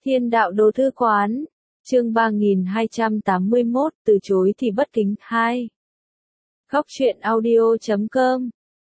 Thiên đạo đồ thư quán, chương 3281, từ chối thì bất kính 2. Góc truyện audio.com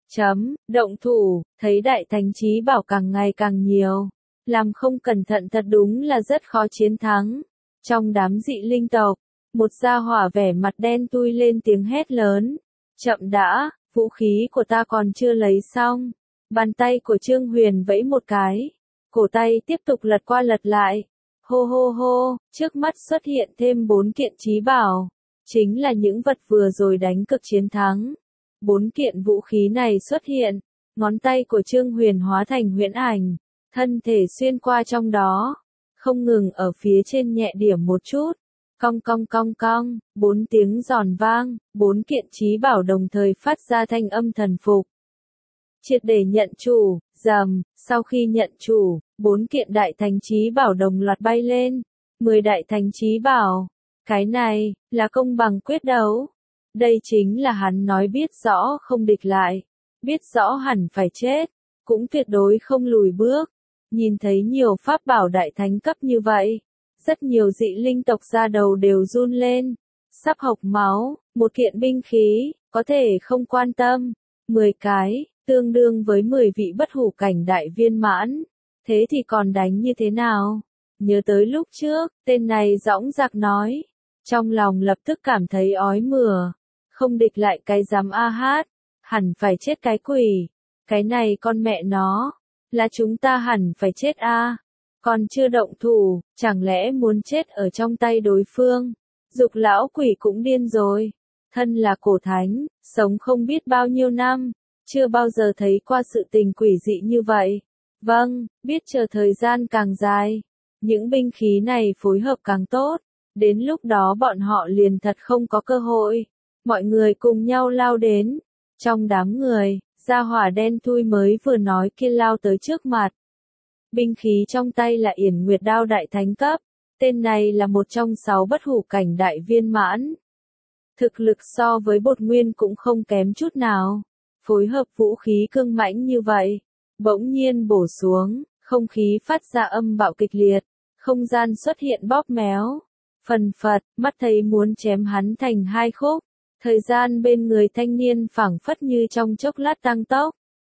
Động thủ, thấy đại thánh chí bảo càng ngày càng nhiều. Làm không cẩn thận thật đúng là rất khó chiến thắng. Trong đám dị linh tộc, một gia hỏa vẻ mặt đen tui lên tiếng hét lớn. Chậm đã, vũ khí của ta còn chưa lấy xong. Bàn tay của Trương Huyền vẫy một cái. Cổ tay tiếp tục lật qua lật lại. Hô hô hô, trước mắt xuất hiện thêm 4 kiện chí bảo. Chính là những vật vừa rồi đánh cực chiến thắng. 4 kiện vũ khí này xuất hiện. Ngón tay của Trương Huyền hóa thành huyễn ảnh. Thân thể xuyên qua trong đó. Không ngừng ở phía trên nhẹ điểm một chút. Cong cong cong cong, 4 tiếng giòn vang, 4 kiện chí bảo đồng thời phát ra thanh âm thần phục. Triệt để nhận chủ, rầm, sau khi nhận chủ, 4 kiện đại thánh chí bảo đồng loạt bay lên. 10 đại thánh chí bảo. Cái này, là công bằng quyết đấu. Đây chính là hắn nói biết rõ không địch lại. Biết rõ hẳn phải chết. Cũng tuyệt đối không lùi bước. Nhìn thấy nhiều pháp bảo đại thánh cấp như vậy. Rất nhiều dị linh tộc ra đầu đều run lên. Sắp hộc máu, một kiện binh khí, có thể không quan tâm. 10 cái, tương đương với 10 vị bất hủ cảnh đại viên mãn. Thế thì còn đánh như thế nào? Nhớ tới lúc trước, tên này dõng dạc nói. Trong lòng lập tức cảm thấy ói mửa. Không địch lại cái dám a hát. Hẳn phải chết cái quỷ. Cái này con mẹ nó. Là chúng ta hẳn phải chết a. Còn chưa động thủ, chẳng lẽ muốn chết ở trong tay đối phương? Dục lão quỷ cũng điên rồi. Thân là cổ thánh, sống không biết bao nhiêu năm. Chưa bao giờ thấy qua sự tình quỷ dị như vậy. Vâng, biết chờ thời gian càng dài. Những binh khí này phối hợp càng tốt. Đến lúc đó bọn họ liền thật không có cơ hội. Mọi người cùng nhau lao đến. Trong đám người, gia hỏa đen thui mới vừa nói kia lao tới trước mặt. Binh khí trong tay là Yển Nguyệt đao đại thánh cấp. Tên này là một trong 6 bất hủ cảnh đại viên mãn. Thực lực so với bột nguyên cũng không kém chút nào. Phối hợp vũ khí cương mãnh như vậy. Bỗng nhiên bổ xuống, không khí phát ra âm bạo kịch liệt. Không gian xuất hiện bóp méo. Phần phật, mắt thấy muốn chém hắn thành 2 khúc. Thời gian bên người thanh niên phảng phất như trong chốc lát tăng tốc.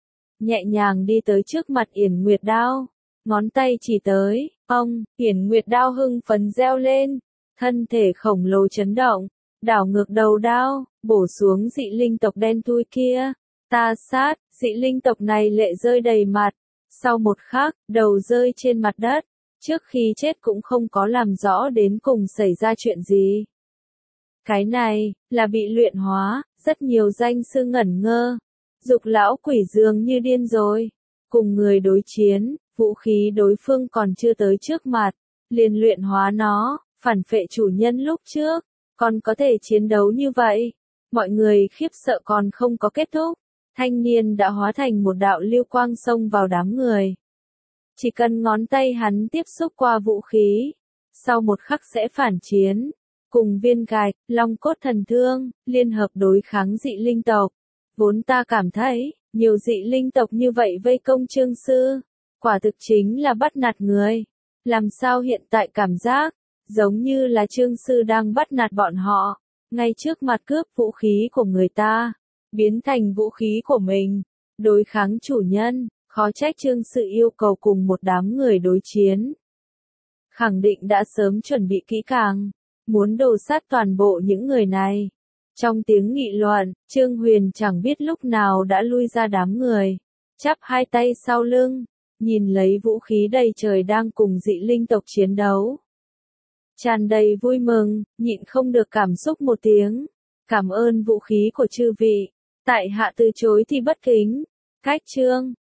Nhẹ nhàng đi tới trước mặt Yển Nguyệt đao. Ngón tay chỉ tới, Yển Nguyệt đao hưng phấn reo lên. Thân thể khổng lồ chấn động. Đảo ngược đầu đao, bổ xuống dị linh tộc đen thui kia. Ta sát, dị linh tộc này lệ rơi đầy mặt. Sau một khắc, đầu rơi trên mặt đất. Trước khi chết cũng không có làm rõ đến cùng xảy ra chuyện gì. Cái này, là bị luyện hóa, rất nhiều danh sư ngẩn ngơ. Dục lão quỷ dường như điên rồi. Cùng người đối chiến, vũ khí đối phương còn chưa tới trước mặt. Liền luyện hóa nó, phản phệ chủ nhân lúc trước. Còn có thể chiến đấu như vậy. Mọi người khiếp sợ còn không có kết thúc. Thanh niên đã hóa thành một đạo lưu quang xông vào đám người. Chỉ cần ngón tay hắn tiếp xúc qua vũ khí. Sau một khắc sẽ phản chiến. Cùng viên gạch, long cốt thần thương, liên hợp đối kháng dị linh tộc. Vốn ta cảm thấy, nhiều dị linh tộc như vậy vây công Trương Sư. Quả thực chính là bắt nạt người. Làm sao hiện tại cảm giác, giống như là Trương Sư đang bắt nạt bọn họ. Ngay trước mặt cướp vũ khí của người ta. Biến thành vũ khí của mình. Đối kháng chủ nhân, khó trách Trương Sư yêu cầu cùng một đám người đối chiến. Khẳng định đã sớm chuẩn bị kỹ càng. Muốn đồ sát toàn bộ những người này. Trong tiếng nghị luận, Trương Huyền chẳng biết lúc nào đã lui ra đám người. Chắp hai tay sau lưng. Nhìn lấy vũ khí đầy trời đang cùng dị linh tộc chiến đấu. Tràn đầy vui mừng, nhịn không được cảm xúc một tiếng. Cảm ơn vũ khí của chư vị. Tại hạ từ chối thì bất kính. Cách chương.